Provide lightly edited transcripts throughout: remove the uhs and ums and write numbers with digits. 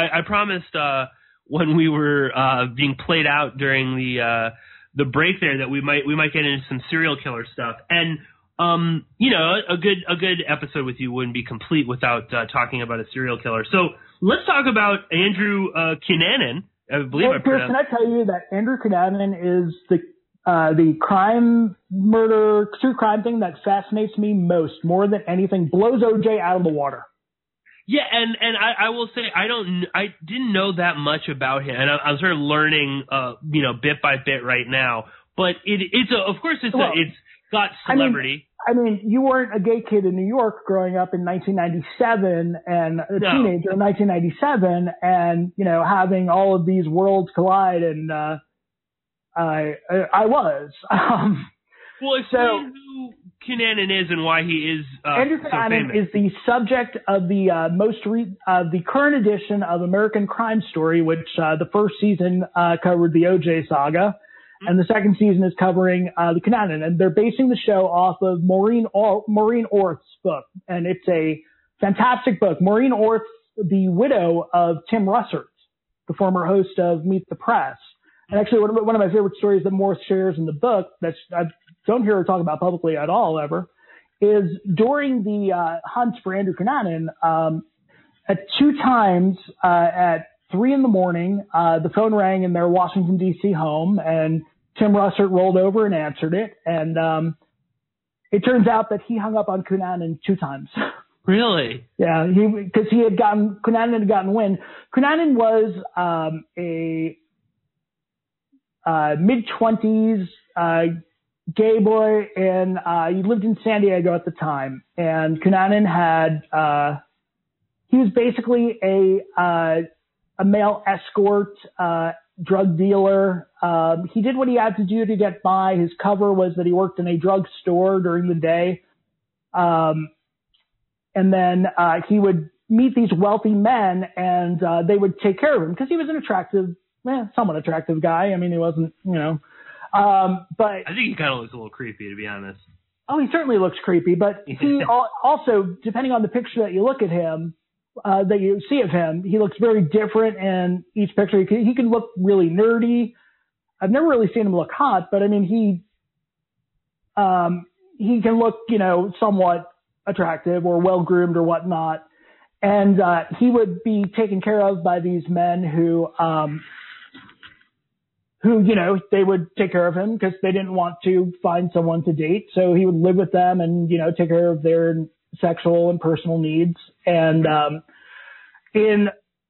I promised when we were being played out during the break there that we might get into some serial killer stuff. And a good episode with you wouldn't be complete without talking about a serial killer. So let's talk about Andrew Cunanan. I believe Pierce, can I tell you that Andrew Cunanan is the crime, murder, true crime thing that fascinates me more than anything, blows OJ out of the water. Yeah, and I will say I didn't know that much about him, and I'm sort of learning bit by bit right now. But it's got celebrity. I mean, you weren't a gay kid in New York growing up in 1997 and a teenager in 1997, and having all of these worlds collide, and I was. Well, explain who Cunanan is and why he is Andrew Cunanan is the subject of the current edition of American Crime Story, which the first season covered the OJ saga, and the second season is covering the Cunanan. And they're basing the show off of Maureen Orth's book, and it's a fantastic book. Maureen Orth, the widow of Tim Russert, the former host of Meet the Press. And actually, one of my favorite stories that Morris shares in the book that I don't hear her talk about publicly at all ever is during the hunt for Andrew Cunanan, at 2 times at 3 in the morning, the phone rang in their Washington, D.C. home, and Tim Russert rolled over and answered it. And it turns out that he hung up on Cunanan 2 times. Really? Yeah, because Cunanan had gotten wind. Cunanan was a mid-20s gay boy, and he lived in San Diego at the time. And Cunanan he was basically a male escort, drug dealer. He did what he had to do to get by. His cover was that he worked in a drug store during the day. And then he would meet these wealthy men, and they would take care of him because he was an somewhat attractive guy. I mean, he wasn't, but I think he kind of looks a little creepy, to be honest. Oh, he certainly looks creepy, but he also, depending on the picture that you look at him, that you see of him, he looks very different in each picture. He can look really nerdy. I've never really seen him look hot, but I mean, he can look, somewhat attractive or well-groomed or whatnot. And he would be taken care of by these men who they would take care of him because they didn't want to find someone to date. So he would live with them and, take care of their sexual and personal needs. And in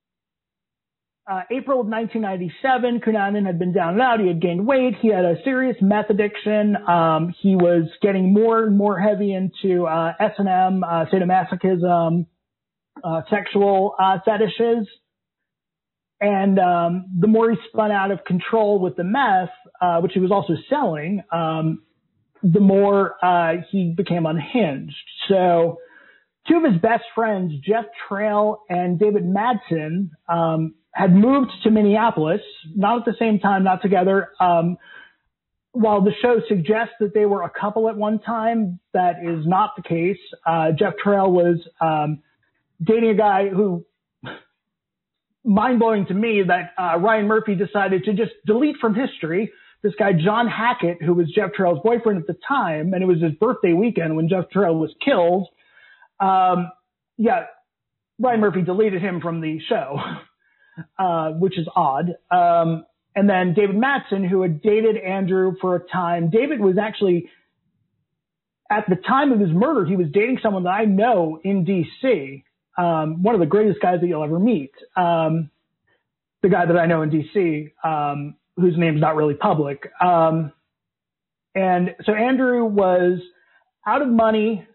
April of 1997, Cunanan had been down and out. He had gained weight. He had a serious meth addiction. He was getting more and more heavy into S&M, sadomasochism, sexual fetishes. And the more he spun out of control with the meth, which he was also selling, the more he became unhinged. So 2 of his best friends, Jeff Trail and David Madsen, had moved to Minneapolis, not at the same time, not together. While the show suggests that they were a couple at one time, that is not the case. Jeff Trail was dating a guy who, mind-blowing to me, that Ryan Murphy decided to just delete from history. This guy, John Hackett, who was Jeff Trail's boyfriend at the time, and it was his birthday weekend when Jeff Trail was killed. Ryan Murphy deleted him from the show, which is odd. And then David Madsen, who had dated Andrew for a time. David was actually, at the time of his murder, he was dating someone that I know in D.C., one of the greatest guys that you'll ever meet. The guy that I know in D.C., whose name's not really public. And so Andrew was out of money,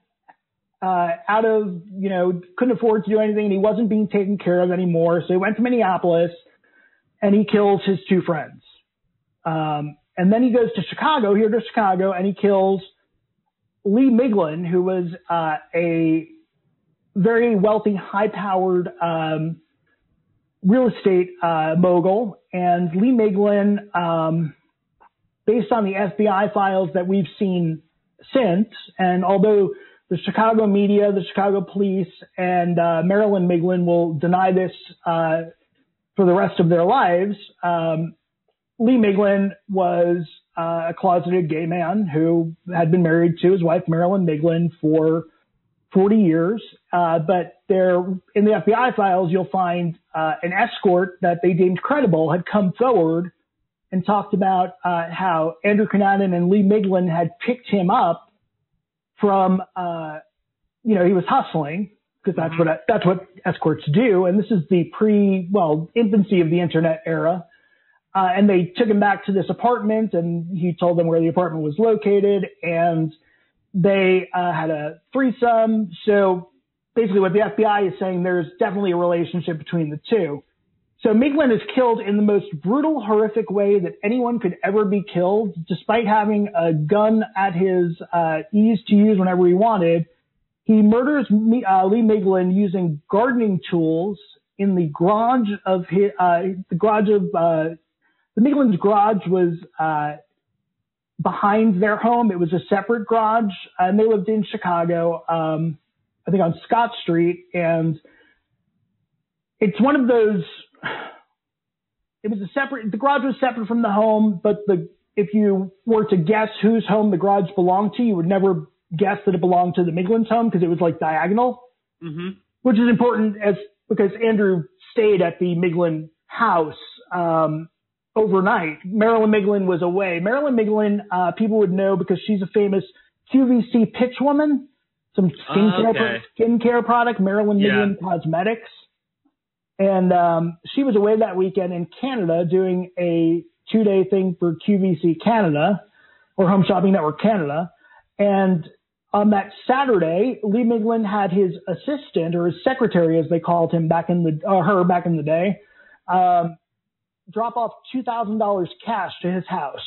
couldn't afford to do anything, and he wasn't being taken care of anymore. So he went to Minneapolis and he kills his 2 friends. And then he goes to Chicago, and he kills Lee Miglin, who was a very wealthy, high-powered real estate mogul. And Lee Miglin, based on the FBI files that we've seen since, and although the Chicago media, the Chicago police, and Marilyn Miglin will deny this for the rest of their lives. Lee Miglin was a closeted gay man who had been married to his wife, Marilyn Miglin, for 40 years. But there, in the FBI files, you'll find an escort that they deemed credible had come forward and talked about how Andrew Cunanan and Lee Miglin had picked him up from, he was hustling, because that's what escorts do. And this is the infancy of the internet era. And they took him back to this apartment, and he told them where the apartment was located, and they had a threesome. So basically what the FBI is saying, there's definitely a relationship between the two. So Miglin is killed in the most brutal, horrific way that anyone could ever be killed, despite having a gun at his ease to use whenever he wanted. He murders Lee Miglin using gardening tools in the garage of the Miglin's garage was behind their home. It was a separate garage, and they lived in Chicago, I think on Scott Street. And it's one of those, the garage was separate from the home, but if you were to guess whose home the garage belonged to, you would never guess that it belonged to the Miglin's home, because it was like diagonal, which is important because Andrew stayed at the Miglin house, overnight. Marilyn Miglin was away. Marilyn Miglin, people would know because she's a famous QVC pitch woman, some skincare product, Marilyn Miglin Cosmetics. And she was away that weekend in Canada doing a 2-day thing for QVC Canada, or Home Shopping Network Canada. And on that Saturday, Lee Miglin had his assistant, or his secretary, as they called him back in the day, drop off $2,000 cash to his house.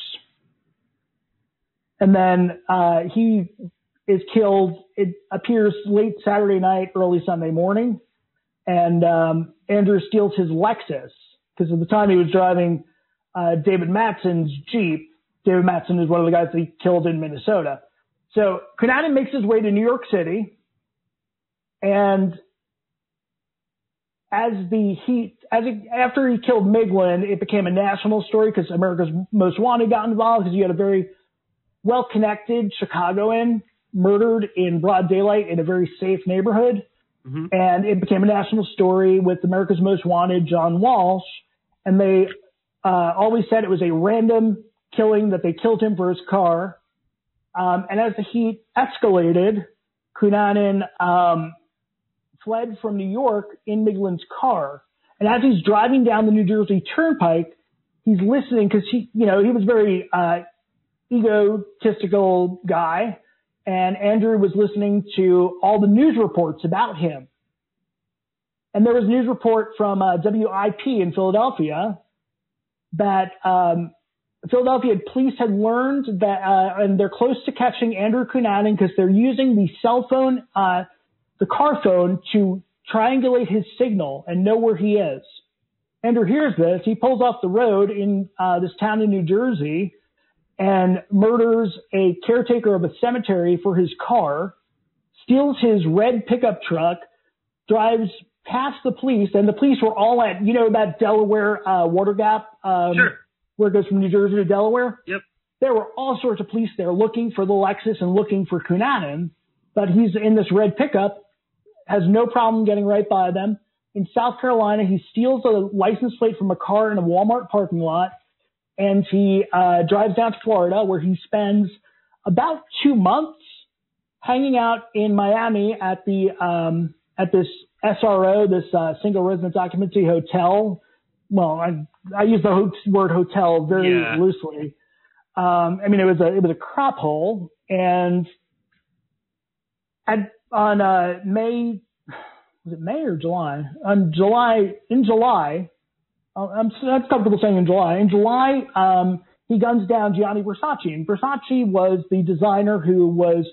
And then he is killed, it appears, late Saturday night, early Sunday morning. And Andrew steals his Lexus, because at the time he was driving David Matson's Jeep. David Matson is one of the guys that he killed in Minnesota. So Cunanan makes his way to New York City, and after he killed Miglin, it became a national story because America's Most Wanted got involved, because you had a very well-connected Chicagoan murdered in broad daylight in a very safe neighborhood. And it became a national story with America's Most Wanted, John Walsh. And they always said it was a random killing, that they killed him for his car. And as the heat escalated, Cunanan fled from New York in Miglin's car. And as he's driving down the New Jersey Turnpike, he's listening, because he was a very egotistical guy. And Andrew was listening to all the news reports about him. And there was a news report from WIP in Philadelphia that Philadelphia police had learned that, and they're close to catching Andrew Cunanan, because they're using the cell phone, the car phone, to triangulate his signal and know where he is. Andrew hears this. He pulls off the road in this town in New Jersey and murders a caretaker of a cemetery for his car, steals his red pickup truck, drives past the police, and the police were all at, that Delaware water gap, where it goes from New Jersey to Delaware? Yep. There were all sorts of police there looking for the Lexus and looking for Cunanan, but he's in this red pickup, has no problem getting right by them. In South Carolina, he steals a license plate from a car in a Walmart parking lot, and he drives down to Florida, where he spends about 2 months hanging out in Miami at this SRO, this single residence occupancy hotel. Well, I use the word hotel very loosely. It was a crap hole, and on May, was it May or July? In July, I'm comfortable saying in July. In July, he guns down Gianni Versace, and Versace was the designer who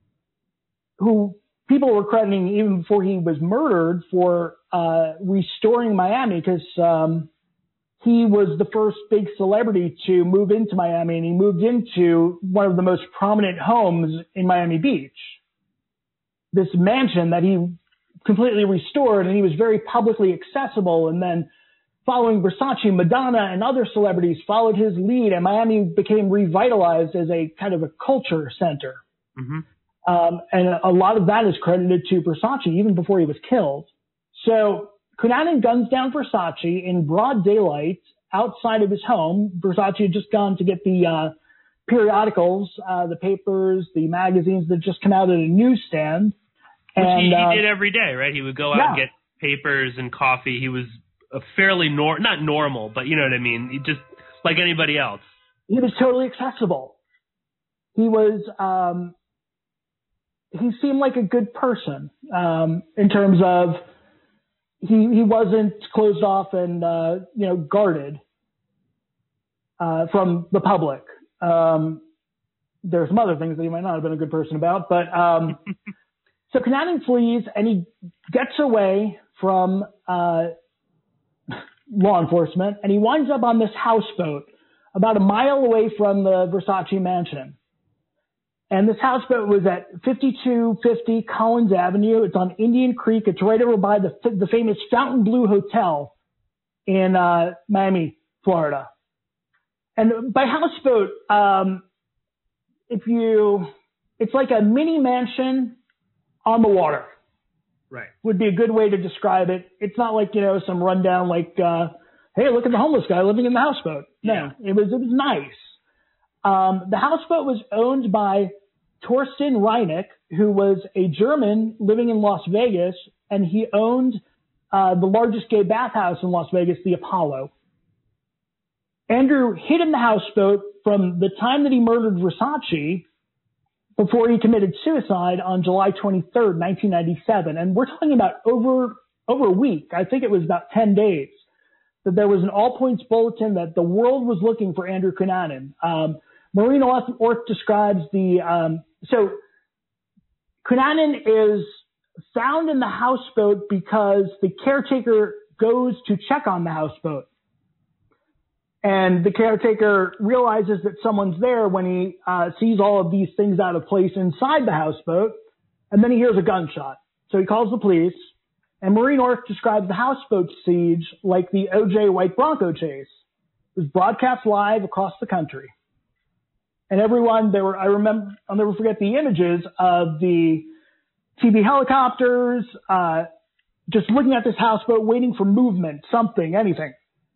people were crediting even before he was murdered for restoring Miami, because he was the first big celebrity to move into Miami, and he moved into one of the most prominent homes in Miami Beach, this mansion that he completely restored, and he was very publicly accessible. And then Following Versace, Madonna and other celebrities followed his lead, and Miami became revitalized as a kind of a culture center. Mm-hmm. And a lot of that is credited to Versace even before he was killed. So Cunanan guns down Versace in broad daylight outside of his home. Versace had just gone to get the periodicals, the papers, the magazines that just come out at a newsstand. Which he did every day, right? He would go out and get papers and coffee. He was a fairly not normal, but you know what I mean. He just like anybody else. He was totally accessible. He was, he seemed like a good person, in terms of he wasn't closed off and, guarded, from the public. There's some other things that he might not have been a good person about, but, so Cunanan flees and he gets away from, law enforcement, and he winds up on this houseboat about a mile away from the Versace mansion. And this houseboat was at 5250 Collins Avenue. It's on Indian Creek. It's right over by the famous Fontainebleau Hotel in Miami, Florida. And by houseboat, it's like a mini mansion on the water. Right. Would be a good way to describe it. It's not like, some rundown like, hey, look at the homeless guy living in the houseboat. No, it was nice. The houseboat was owned by Torsten Reineck, who was a German living in Las Vegas, and he owned the largest gay bathhouse in Las Vegas, the Apollo. Andrew hid in the houseboat from the time that he murdered Versace before he committed suicide on July 23rd, 1997. And we're talking about over a week. I think it was about 10 days that there was an all-points bulletin that the world was looking for Andrew Cunanan. Maureen Orth describes so Cunanan is found in the houseboat because the caretaker goes to check on the houseboat. And the caretaker realizes that someone's there when he sees all of these things out of place inside the houseboat, and then he hears a gunshot. So he calls the police, and Maureen Orth describes the houseboat siege like the O.J. White Bronco chase. It was broadcast live across the country. And everyone, I'll never forget the images of the TV helicopters, just looking at this houseboat, waiting for movement, something, anything.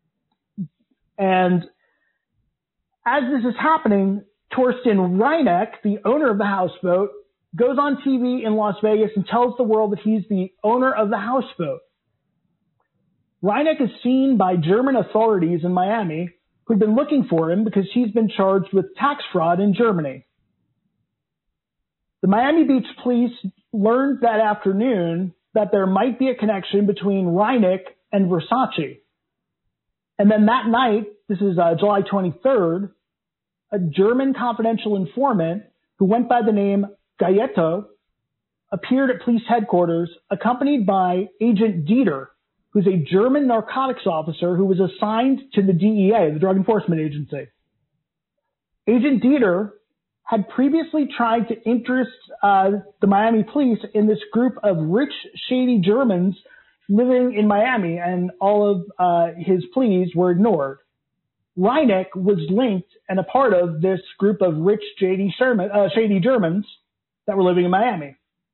And as this is happening, Torsten Reineck, the owner of the houseboat, goes on TV in Las Vegas and tells the world that he's the owner of the houseboat. Reineck is seen by German authorities in Miami who've been looking for him because he's been charged with tax fraud in Germany. The Miami Beach police learned that afternoon that there might be a connection between Reineck and Versace. And then that night, this is July 23rd, a German confidential informant who went by the name Gaeto appeared at police headquarters accompanied by Agent Dieter, who's a German narcotics officer who was assigned to the DEA, the Drug Enforcement Agency. Agent Dieter had previously tried to interest the Miami police in this group of rich, shady Germans living in Miami, and all of his pleas were ignored. Reineck was linked and a part of this group of rich, shady Germans that were living in Miami.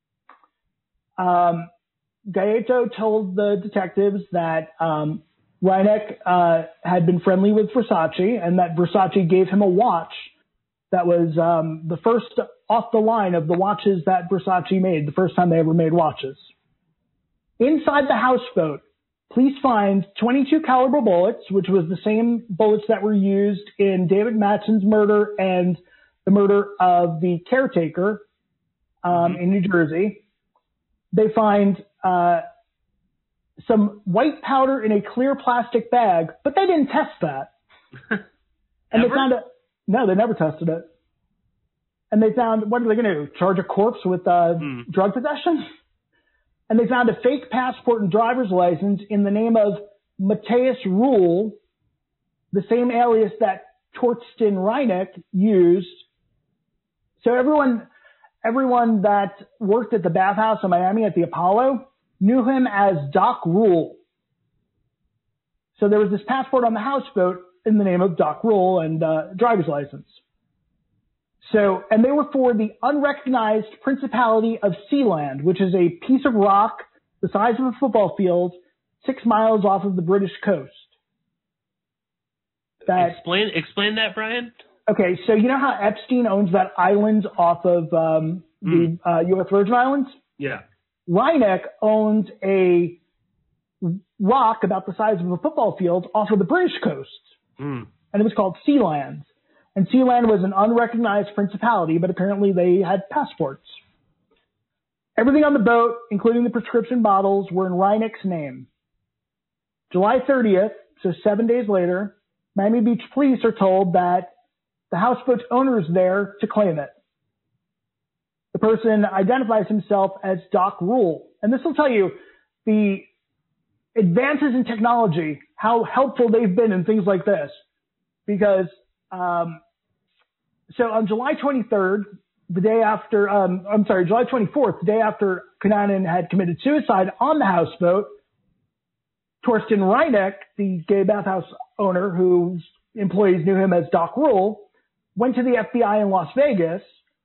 Gaeto told the detectives that Reineck had been friendly with Versace and that Versace gave him a watch that was the first off the line of the watches that Versace made, the first time they ever made watches. Inside the houseboat, police find 22 caliber bullets, which was the same bullets that were used in David Matson's murder and the murder of the caretaker in New Jersey. They find some white powder in a clear plastic bag, but they didn't test that. And they found no, they never tested it. And they found, what are they going to do? Charge a corpse with drug possession? And they found a fake passport and driver's license in the name of Matthias Ruhl, the same alias that Torsten Reineck used. So everyone that worked at the bathhouse in Miami at the Apollo knew him as Doc Ruhl. So there was this passport on the houseboat in the name of Doc Rule and driver's license. So, and they were for the unrecognized Principality of Sealand, which is a piece of rock the size of a football field, 6 miles off of the British coast. Explain that, Brian. Okay, so you know how Epstein owns that island off of the U.S. Virgin Islands? Yeah. Reinecke owns a rock about the size of a football field off of the British coast, and it was called Sealand. And Sealand was an unrecognized principality, but apparently they had passports. Everything on the boat, including the prescription bottles, were in Reinecke's name. July 30th, so 7 days later, Miami Beach police are told that the houseboat's owner is there to claim it. The person identifies himself as Doc Rule. And this will tell you the advances in technology, how helpful they've been in things like this. Because, so on July 23rd, July 24th, the day after Cunanan had committed suicide on the houseboat, Torsten Reinecke, the gay bathhouse owner whose employees knew him as Doc Rule, went to the FBI in Las Vegas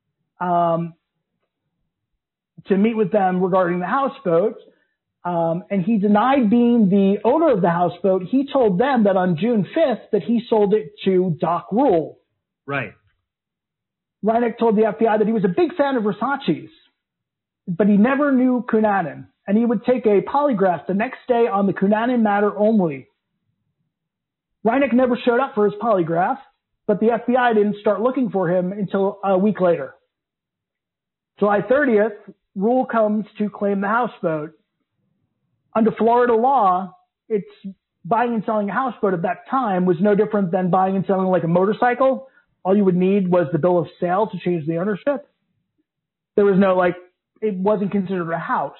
to meet with them regarding the houseboat. And he denied being the owner of the houseboat. He told them that on June 5th that he sold it to Doc Rule. Right. Reinecke told the FBI that he was a big fan of Versace's, but he never knew Cunanan. And he would take a polygraph the next day on the Cunanan matter only. Reinecke never showed up for his polygraph, but the FBI didn't start looking for him until a week later. July 30th, Rule comes to claim the houseboat. Under Florida law, it's buying and selling a houseboat at that time was no different than buying and selling like a motorcycle. All you would need was the bill of sale to change the ownership. There was no it wasn't considered a house.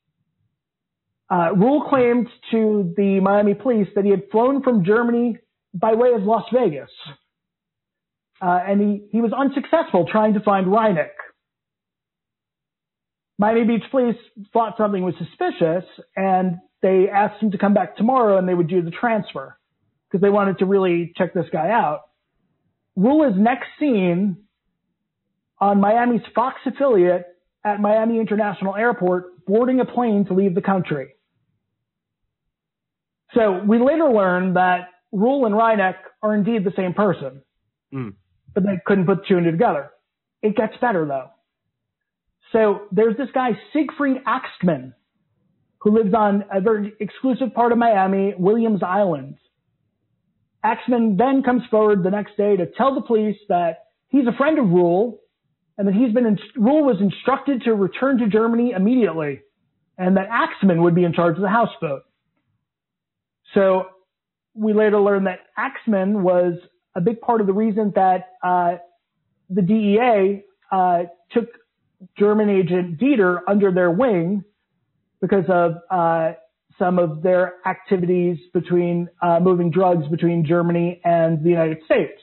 Rule claimed to the Miami police that he had flown from Germany by way of Las Vegas. And he was unsuccessful trying to find Reinecke. Miami Beach police thought something was suspicious, and they asked him to come back tomorrow and they would do the transfer because they wanted to really check this guy out. Rule is next seen on Miami's Fox affiliate at Miami International Airport boarding a plane to leave the country. So we later learned that Rule and Reinecke are indeed the same person, but they couldn't put two and two together. It gets better though. So there's this guy, Siegfried Axtman, who lives on a very exclusive part of Miami, Williams Island. Axtman then comes forward the next day to tell the police that he's a friend of Rule and that Rule was instructed to return to Germany immediately and that Axtman would be in charge of the houseboat. So we later learned that Axtman was a big part of the reason that the DEA took German agent Dieter under their wing because of some of their activities between moving drugs between Germany and the United States.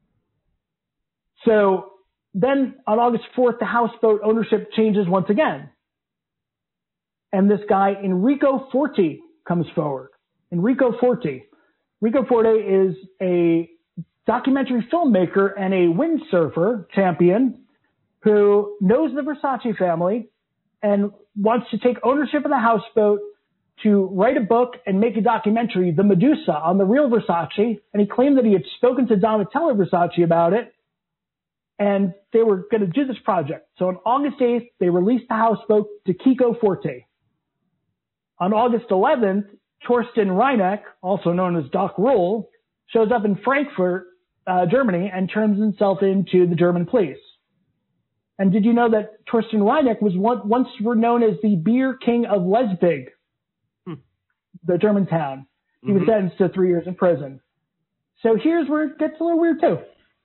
So then on August 4th, the houseboat ownership changes once again. And this guy, Enrico Forti, comes forward. Enrico Forti is a documentary filmmaker and a windsurfer champion who knows the Versace family and wants to take ownership of the houseboat to write a book and make a documentary, The Medusa, on the real Versace. And he claimed that he had spoken to Donatella Versace about it, and they were going to do this project. So on August 8th, they released the houseboat to Kiko Forte. On August 11th, Torsten Reinecke, also known as Doc Rule, shows up in Frankfurt, Germany, and turns himself into the German police. And did you know that Torsten Reinecke was once known as the beer king of Leipzig, the German town? He was sentenced to 3 years in prison. So here's where it gets a little weird too.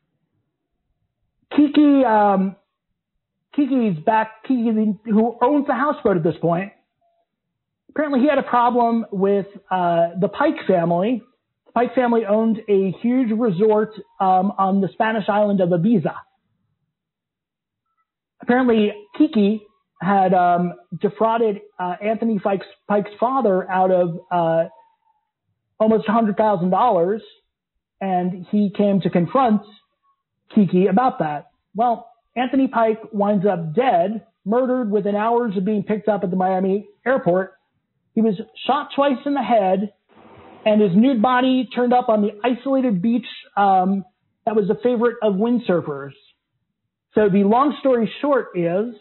Kiki's back. Kiki, who owns the houseboat at this point, apparently he had a problem with the Pike family. The Pike family owned a huge resort on the Spanish island of Ibiza. Apparently, Kiki had defrauded Anthony Pike's father out of almost $100,000, and he came to confront Kiki about that. Well, Anthony Pike winds up dead, murdered within hours of being picked up at the Miami airport. He was shot twice in the head, and his nude body turned up on the isolated beach that was a favorite of windsurfers. So the long story short is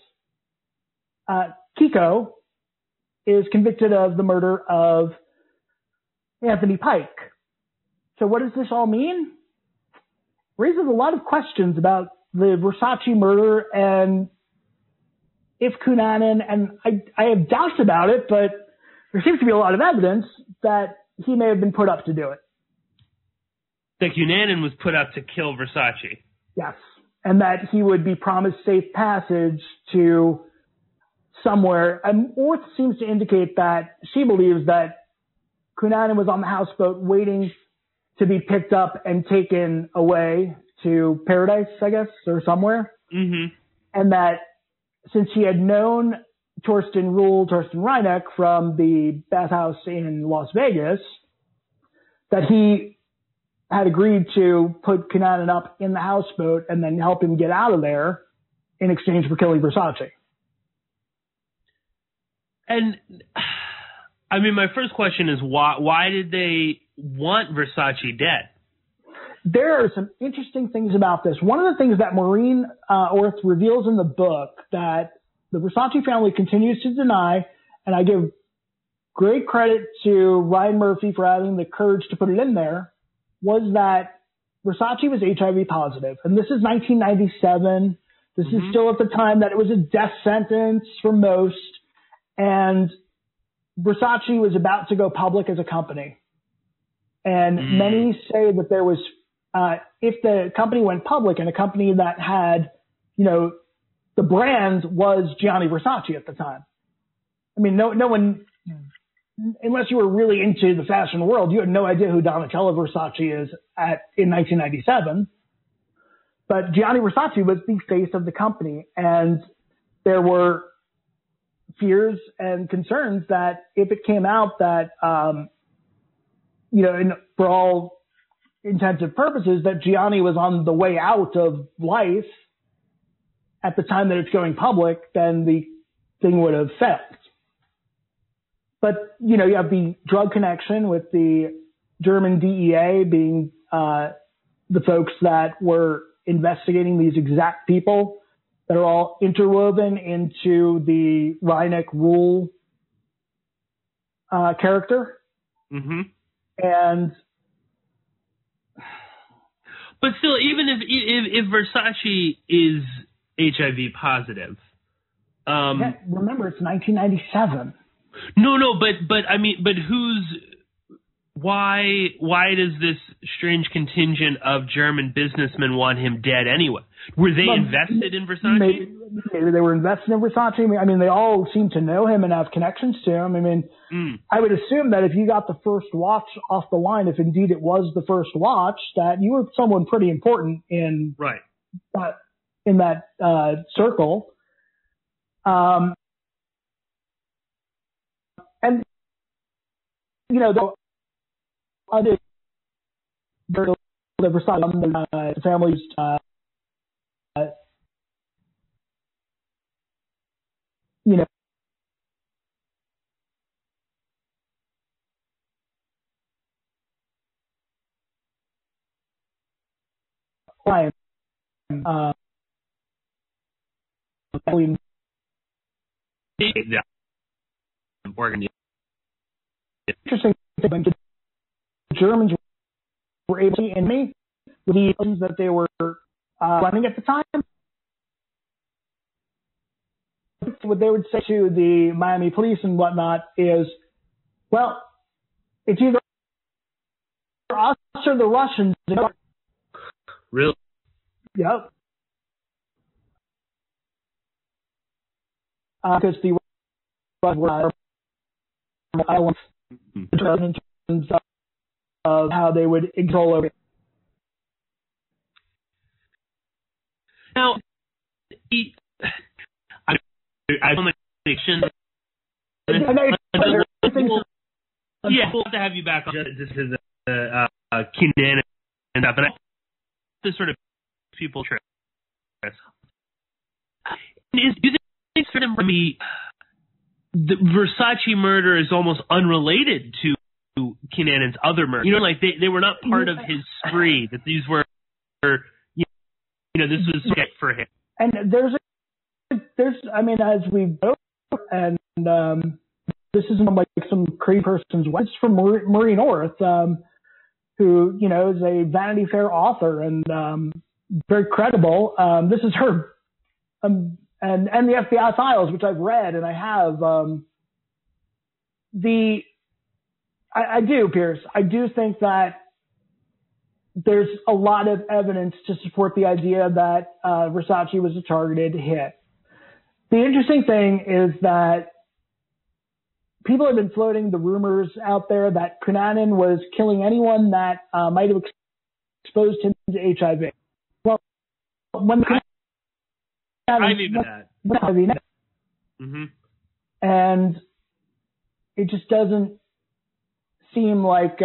Kiko is convicted of the murder of Anthony Pike. So what does this all mean? Raises a lot of questions about the Versace murder and if Cunanan, and I have doubts about it, but there seems to be a lot of evidence that he may have been put up to do it. That Cunanan was put up to kill Versace. Yes. And that he would be promised safe passage to somewhere. And Orth seems to indicate that she believes that Cunanan was on the houseboat waiting to be picked up and taken away to paradise, I guess, or somewhere. Mm-hmm. And that since he had known Torsten Reineck from the bathhouse in Las Vegas, that he had agreed to put Cunanan up in the houseboat and then help him get out of there in exchange for killing Versace. And I mean, my first question is why did they want Versace dead? There are some interesting things about this. One of the things that Maureen Orth reveals in the book that the Versace family continues to deny, and I give great credit to Ryan Murphy for having the courage to put it in there, was that Versace was HIV positive. And this is 1997. This is still at the time that it was a death sentence for most. And Versace was about to go public as a company. And many say that there was, if the company went public and a company that had, you know, the brand was Gianni Versace at the time. I mean, no one, unless you were really into the fashion world, you had no idea who Donatella Versace is in 1997. But Gianni Versace was the face of the company, and there were fears and concerns that if it came out that, you know, for all intents and purposes, that Gianni was on the way out of life at the time that it's going public, then the thing would have failed. But, you know, you have the drug connection with the German DEA being the folks that were investigating these exact people that are all interwoven into the Reineck Rule character. Mm-hmm. And but still, even if Versace is HIV positive, remember it's 1997. No, but I mean, but why does this strange contingent of German businessmen want him dead anyway? Were they invested in Versace? Maybe they were invested in Versace. I mean, they all seem to know him and have connections to him. I mean, I would assume that if you got the first watch off the line, if indeed it was the first watch, that you were someone pretty important in that circle. And you know, the Versace families. You know, interesting thing. The Germans were able to, in me, with the things that they were running at the time. What they would say to the Miami police and whatnot is, well, it's either us or the Russians. Really? Yep. Because the Russians were islands in terms of how they would control over it. Now, I Yeah, we'll have to have you back on just as Keenan and stuff. And I this sort of people interest. Do you think sort of the Versace murder is almost unrelated to Keenan's other murder? You know, like they were not part of his spree. That these were, you know, this was for him. And there's, I mean, as we know, and this isn't like some crazy person's wife. It's from Marie North, who, you know, is a Vanity Fair author and very credible. This is her, and the FBI files, which I've read, and I have. I do, Pierce. I do think that there's a lot of evidence to support the idea that Versace was a targeted hit. The interesting thing is that people have been floating the rumors out there that Cunanan was killing anyone that might have exposed him to HIV. Well, when I've even that. Mm-hmm. And it just doesn't seem like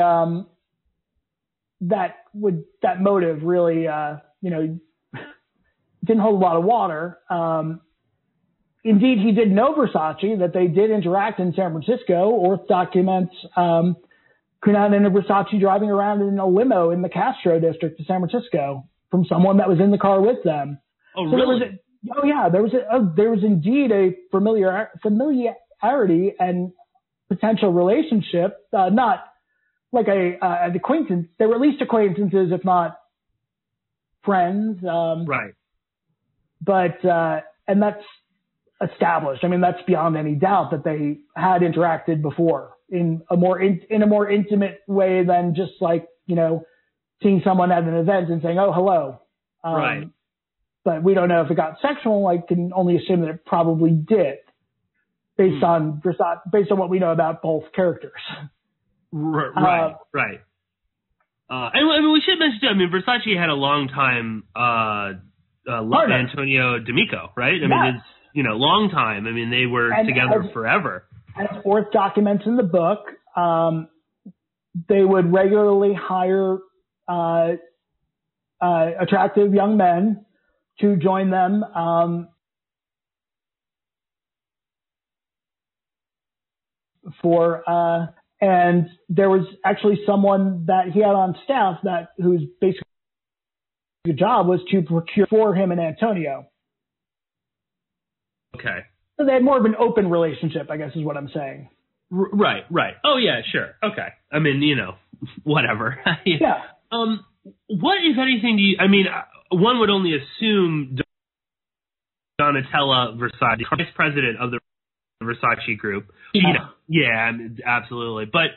that motive really, you know, didn't hold a lot of water. Indeed, he did know Versace, that they did interact in San Francisco. Orth documents Cunanan and Versace driving around in a limo in the Castro district of San Francisco from someone that was in the car with them. Oh, so really? There was indeed a familiarity and potential relationship, not like an acquaintance. They were at least acquaintances, if not friends. Right. But and that's established. I mean, that's beyond any doubt that they had interacted before in a more intimate way than just like, you know, seeing someone at an event and saying, "Oh, hello." Right. But we don't know if it got sexual. I can only assume that it probably did, based on what we know about both characters. Right. Right. And I mean, we should mention too, I mean, Versace had a long time Antonio D'Amico, right? I mean, it's, you know, long time. I mean, they were together forever. As Orth documents in the book, they would regularly hire attractive young men to join them and there was actually someone that he had on staff whose basic job was to procure for him and Antonio. Okay. So they had more of an open relationship, I guess is what I'm saying. Right. Oh yeah, sure. Okay. I mean, you know, whatever. Yeah. What, if anything, do you, I mean, one would only assume Donatella Versace, vice president of the Versace group. Yeah. You know, yeah, absolutely. But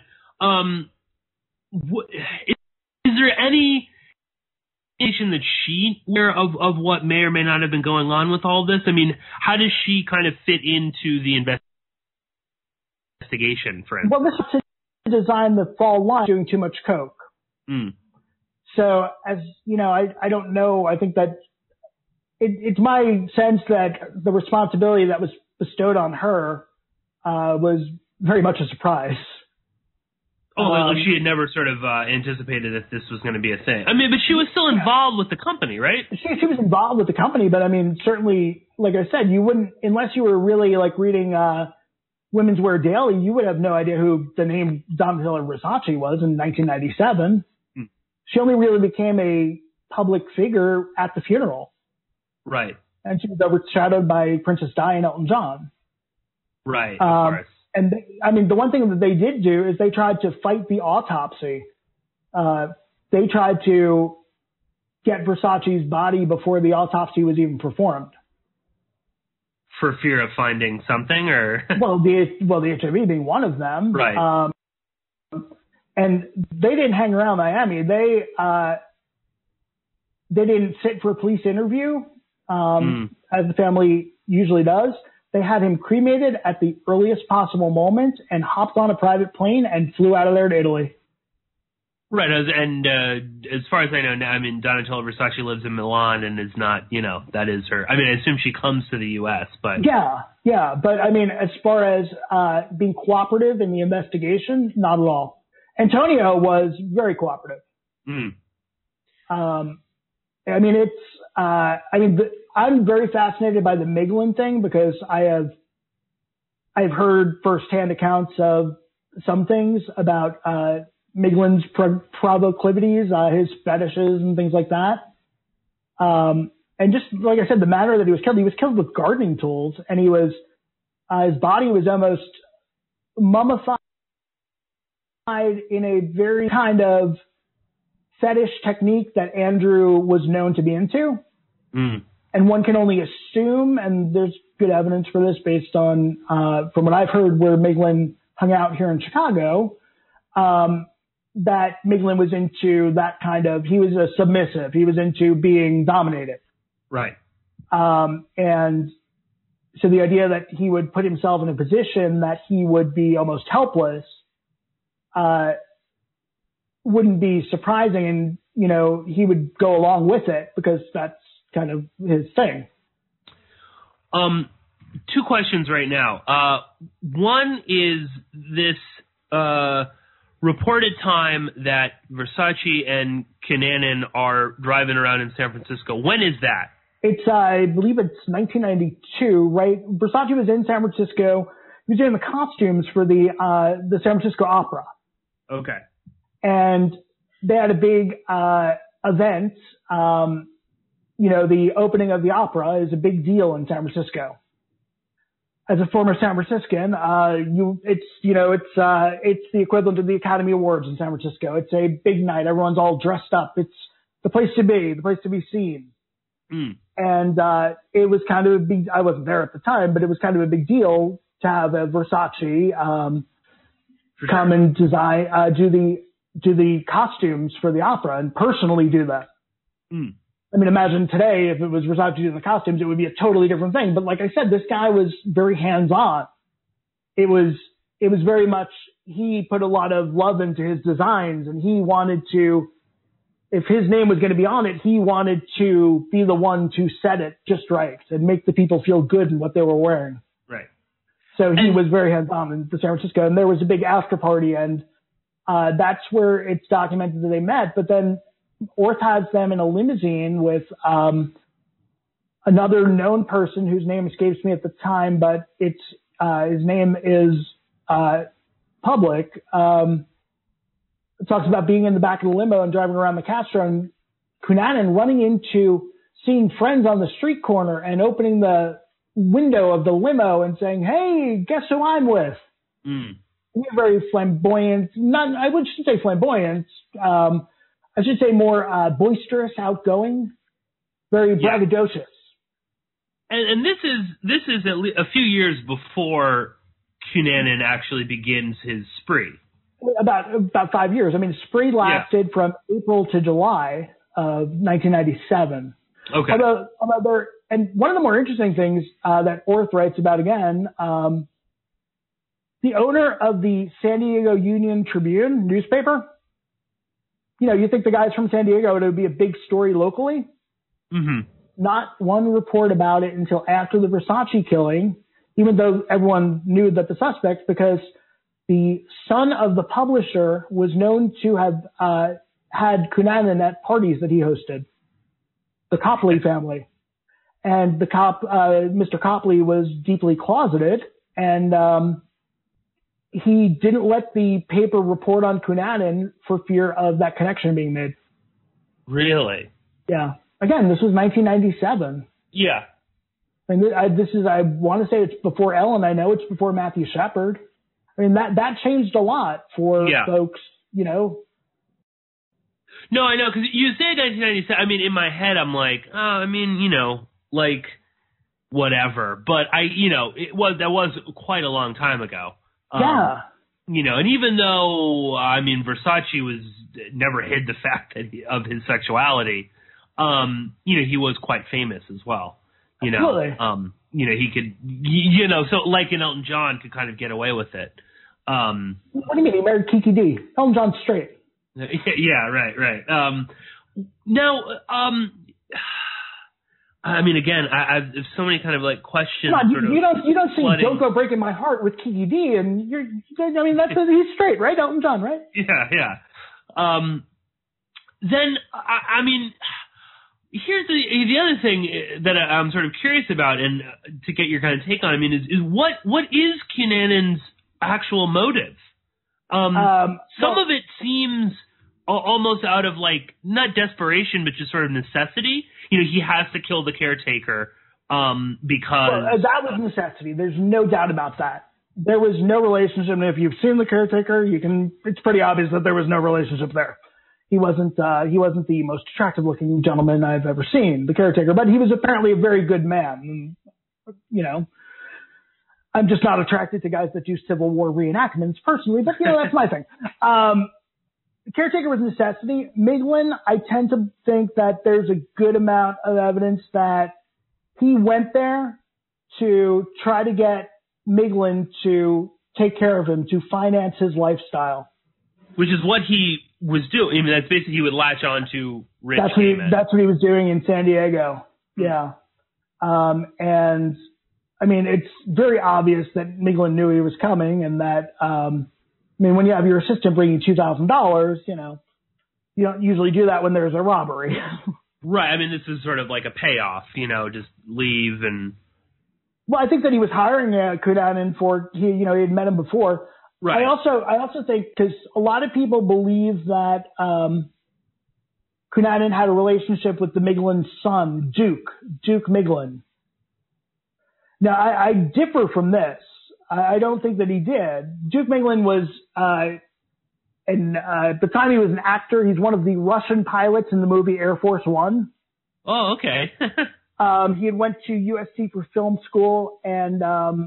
is there any indication that she aware of what may or may not have been going on with all this? I mean, how does she kind of fit into the investigation, for instance? Well, this was to design the fall line doing too much coke. So, as you know, I don't know. I think that it's my sense that the responsibility that was bestowed on her was very much a surprise. Oh, like she had never sort of anticipated that this was going to be a thing. I mean, but she was still involved with the company, right? She was involved with the company, but I mean, certainly, like I said, you wouldn't, unless you were really like reading Women's Wear Daily, you would have no idea who the name Donatella Versace was in 1997. She only really became a public figure at the funeral. Right. And she was overshadowed by Princess Di and Elton John. Right, of course. And I mean, the one thing that they did do is they tried to fight the autopsy. They tried to get Versace's body before the autopsy was even performed. For fear of finding something, or? well, the HIV being one of them. Right. And they didn't hang around Miami. They didn't sit for a police interview, as the family usually does. They had him cremated at the earliest possible moment and hopped on a private plane and flew out of there to Italy. Right, and as far as I know, I mean, Donatella Versace lives in Milan and is not, that is her. I mean, I assume she comes to the U.S., but yeah. But I mean, as far as being cooperative in the investigation, not at all. Antonio was very cooperative. Mm. I mean, I'm very fascinated by the Miglin thing because I've heard firsthand accounts of some things about Miglin's proclivities, his fetishes and things like that. And just like I said, the manner that he was killed with gardening tools, and his body was almost mummified in a very kind of fetish technique that Andrew was known to be into. Mm. And one can only assume, and there's good evidence for this based on, from what I've heard where Miglin hung out here in Chicago, that Miglin was into that kind of, he was a submissive. He was into being dominated. Right. And so the idea that he would put himself in a position that he would be almost helpless, wouldn't be surprising. And, he would go along with it because that's kind of his thing. Two questions right now. One is this, reported time that Versace and Cunanan are driving around in San Francisco. When is that? It's, I believe it's 1992, right? Versace was in San Francisco. He was doing the costumes for the San Francisco Opera. Okay. And they had a big, event. The opening of the opera is a big deal in San Francisco. As a former San Franciscan, it's the equivalent of the Academy Awards in San Francisco. It's a big night. Everyone's all dressed up. It's the place to be seen. Mm. And, it was kind of a big, I wasn't there at the time, but it was kind of a big deal to have a Versace, come and design, do the costumes for the opera and personally do that. Mm. I mean, imagine today, if it was Versace doing the costumes, it would be a totally different thing. But like I said, this guy was very hands-on. It was very much, he put a lot of love into his designs, and he wanted to, if his name was going to be on it, he wanted to be the one to set it just right and make the people feel good in what they were wearing. Right. So he was very hands-on in San Francisco, and there was a big after party, and that's where it's documented that they met. But then Orth has them in a limousine with another known person whose name escapes me at the time, but it's his name is public. It talks about being in the back of the limo and driving around the Castro, and Cunanan running into seeing friends on the street corner and opening the window of the limo and saying, "Hey, guess who I'm with?" Mm. Very flamboyant. I shouldn't say flamboyant. I should say more boisterous, outgoing, very braggadocious. And this is at least a few years before Cunanan actually begins his spree. About 5 years. I mean, spree lasted from April to July of 1997. Okay. And one of the more interesting things that Orth writes about again, the owner of the San Diego Union Tribune newspaper. You think the guy's from San Diego, it would be a big story locally. Mm-hmm. Not one report about it until after the Versace killing, even though everyone knew that the suspect, because the son of the publisher was known to have had Cunanan at parties that he hosted, the Copley family. And Mr. Copley was deeply closeted, and he didn't let the paper report on Cunanan for fear of that connection being made. Really? Yeah. Again, this was 1997. Yeah. And I want to say it's before Ellen. I know it's before Matthew Shepard. I mean, that changed a lot for folks, No, I know, because you say 1997. I mean, in my head, I'm like, like, whatever. But that was quite a long time ago. Yeah. And even though, Versace never hid the fact of his sexuality, he was quite famous as well. Absolutely. He could, so like an Elton John could kind of get away with it. What do you mean? He married Kiki D. Elton John's straight. Yeah, right. Now, I mean, again, I've so many kind of like questions. Come on, you don't sing flooding. "Don't Go Breaking My Heart" with Kiki D, and he's straight, right? Elton John, right? Yeah. Then I mean, here's the other thing that I'm sort of curious about, and to get your kind of take on. I mean, is what is Cunanan's actual motive? Some of it seems almost out of like not desperation, but just sort of necessity. You know, he has to kill the caretaker because that was necessity. There's no doubt about that. There was no relationship, and if you've seen the caretaker, it's pretty obvious that there was no relationship there. He wasn't the most attractive looking gentleman I've ever seen, the caretaker, but he was apparently a very good man. And, you know, I'm just not attracted to guys that do Civil War reenactments personally, but that's my thing. The caretaker was necessity. Miglin, I tend to think that there's a good amount of evidence that he went there to try to get Miglin to take care of him, to finance his lifestyle. Which is what he was doing. I mean, that's basically he would latch on to rich. That's what he was doing in San Diego. Yeah. And I mean, it's very obvious that Miglin knew he was coming, and that, I mean, when you have your assistant bringing $2,000, you don't usually do that when there's a robbery. Right. I mean, this is sort of like a payoff, just leave and. Well, I think that he was hiring Cunanan he had met him before. Right. I also think, because a lot of people believe that Cunanan had a relationship with the Miglin son, Duke Miglin. Now, I differ from this. I don't think that he did. Duke Miglin was, at the time he was an actor. He's one of the Russian pilots in the movie Air Force One. Oh, okay. He had went to USC for film school, and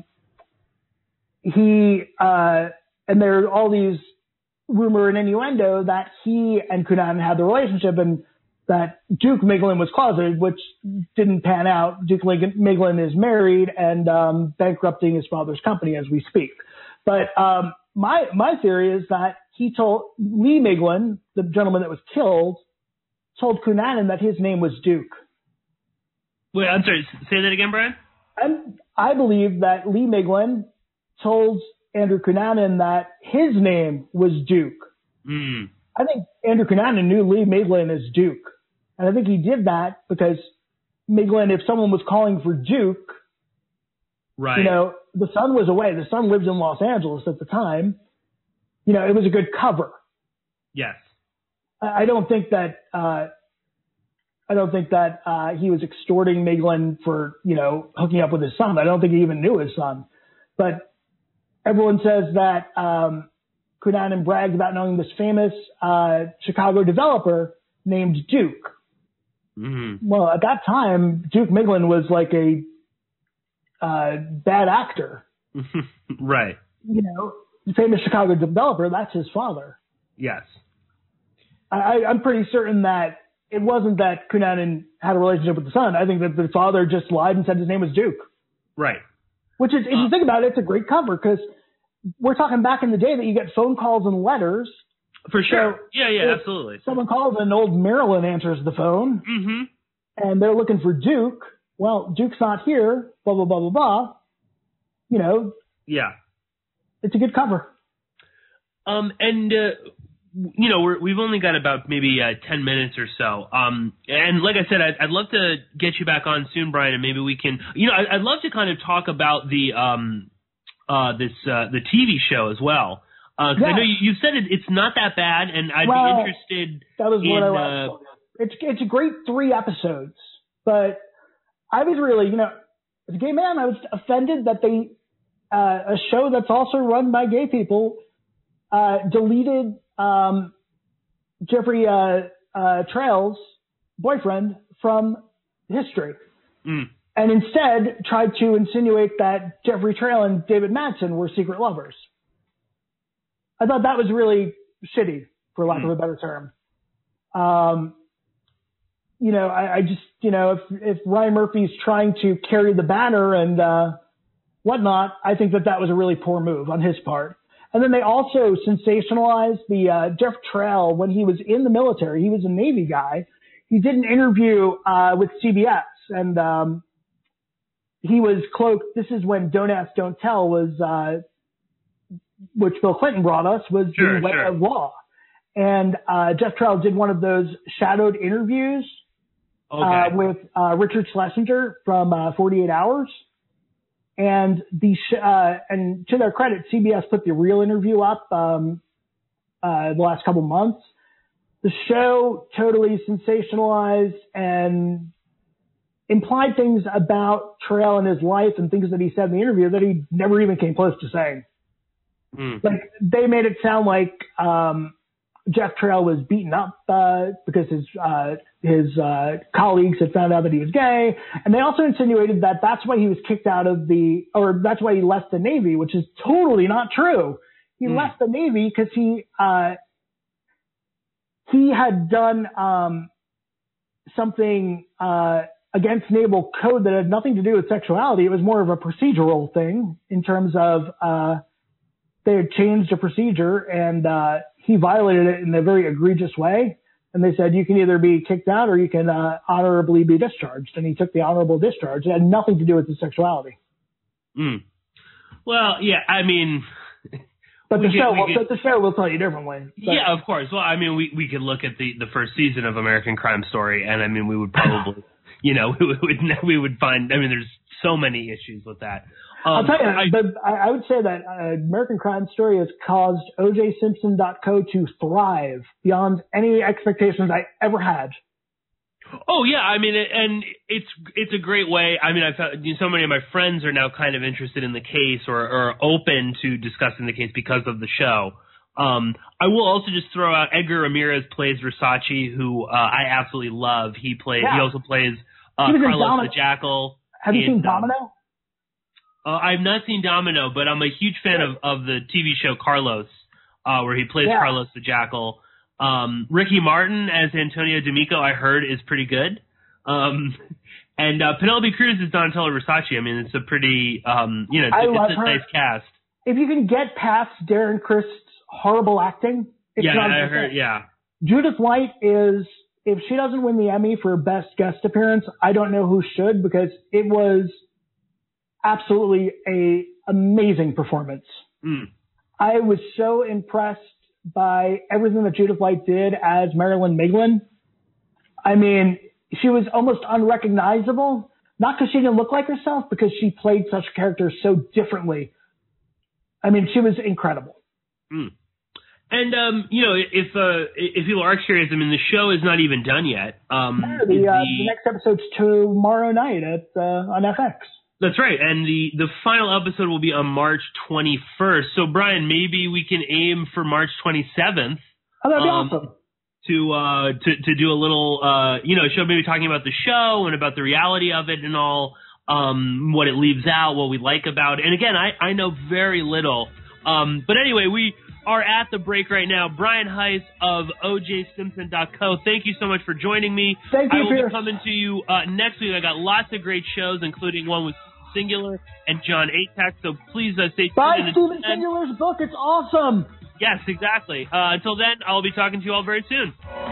and there are all these rumor and innuendo that he and Cunanan had the relationship, and that Duke Miglin was closeted, which didn't pan out. Duke Miglin is married and bankrupting his father's company as we speak. But my theory is that he told Lee Miglin, the gentleman that was killed, told Cunanan that his name was Duke. Wait, I'm sorry. Say that again, Brian. I believe that Lee Miglin told Andrew Cunanan that his name was Duke. Mm. I think Andrew Cunanan knew Lee Miglin as Duke. And I think he did that because Miglin, if someone was calling for Duke, right. The son was away. The son lived in Los Angeles at the time. It was a good cover. Yes. I don't think that he was extorting Miglin for, hooking up with his son. I don't think he even knew his son. But everyone says that Cunanan bragged about knowing this famous Chicago developer named Duke. Mm-hmm. Well, at that time, Duke Miglin was like a bad actor. Right. The famous Chicago developer, that's his father. Yes. I'm pretty certain that it wasn't that Cunanan had a relationship with the son. I think that the father just lied and said his name was Duke. Right. Which is, if you think about it, it's a great cover, because we're talking back in the day that you get phone calls and letters. For sure. So yeah, absolutely. Someone calls and old Marilyn answers the phone, mm-hmm. and they're looking for Duke. Well, Duke's not here, blah, blah, blah, blah, blah. Yeah. It's a good cover. We've only got about maybe 10 minutes or so. And like I said, I'd love to get you back on soon, Brian, and maybe we can, I'd love to kind of talk about the TV show as well. 'Cause I know you said it's not that bad, and I'd be interested. That was what I was. It's a great 3 episodes, but I was really, as a gay man, I was offended that they, a show that's also run by gay people, deleted Jeffrey Trail's boyfriend from history. Mm. And instead tried to insinuate that Jeffrey Trail and David Madsen were secret lovers. I thought that was really shitty, for lack of a better term. I just, if Ryan Murphy's trying to carry the banner and whatnot, I think that was a really poor move on his part. And then they also sensationalized the Jeff Trail when he was in the military. He was a Navy guy. He did an interview with CBS, and he was cloaked. This is when Don't Ask, Don't Tell was, which Bill Clinton brought us, was the way of law. And Jeff Trail did one of those shadowed interviews with Richard Schlesinger from 48 Hours. And and to their credit, CBS put the real interview up the last couple months. The show totally sensationalized and implied things about Trail and his life and things that he said in the interview that he never even came close to saying. Like, they made it sound like Jeff Trail was beaten up because his colleagues had found out that he was gay, and they also insinuated that that's why he was kicked out of that's why he left the Navy, which is totally not true. He left the Navy because he had done something against naval code that had nothing to do with sexuality. It was more of a procedural thing in terms of they had changed a procedure, and he violated it in a very egregious way. And they said, you can either be kicked out or you can honorably be discharged. And he took the honorable discharge. It had nothing to do with his sexuality. Well, yeah, I mean... But the show will tell you differently. But, yeah, of course. Well, I mean, we could look at the first season of American Crime Story, and I mean, we would probably, we would find, I mean, there's so many issues with that. I'll tell you, I would say that American Crime Story has caused OJSimpson.co to thrive beyond any expectations I ever had. Oh yeah, I mean, and it's a great way. I mean, I've found so many of my friends are now kind of interested in the case or open to discussing the case because of the show. I will also just throw out Edgar Ramirez plays Versace, who I absolutely love. He also plays Carlos the Jackal. Have you seen Domino? I've not seen Domino, but I'm a huge fan of the TV show Carlos, where he plays Carlos the Jackal. Ricky Martin as Antonio D'Amico, I heard, is pretty good. And Penelope Cruz is Donatella Versace. I mean, it's a pretty, it's a nice cast. If you can get past Darren Crist's horrible acting, it's not I heard, Judith Light is, if she doesn't win the Emmy for Best Guest Appearance, I don't know who should, because it was absolutely a amazing performance. I was so impressed by everything that Judith Light did as Marilyn Miglin. I mean, she was almost unrecognizable, not because she didn't look like herself, because she played such characters so differently. I mean, she was incredible. And, if people are curious, I mean, the show is not even done yet. The next episode's tomorrow night on FX. That's right, and the final episode will be on March 21st. So, Brian, maybe we can aim for March 27th. Oh, that'd be awesome. To do a little, show, maybe talking about the show and about the reality of it and all, what it leaves out, what we like about it. And again, I know very little. But anyway, we are at the break right now. Brian Heiss of OJSimpson.co. Thank you so much for joining me. Thank you. I will be coming to you next week. I got lots of great shows, including one with Singular and John Atack. So please stay tuned. Buy Steven Singular's book. It's awesome. Yes, exactly. Until then, I'll be talking to you all very soon.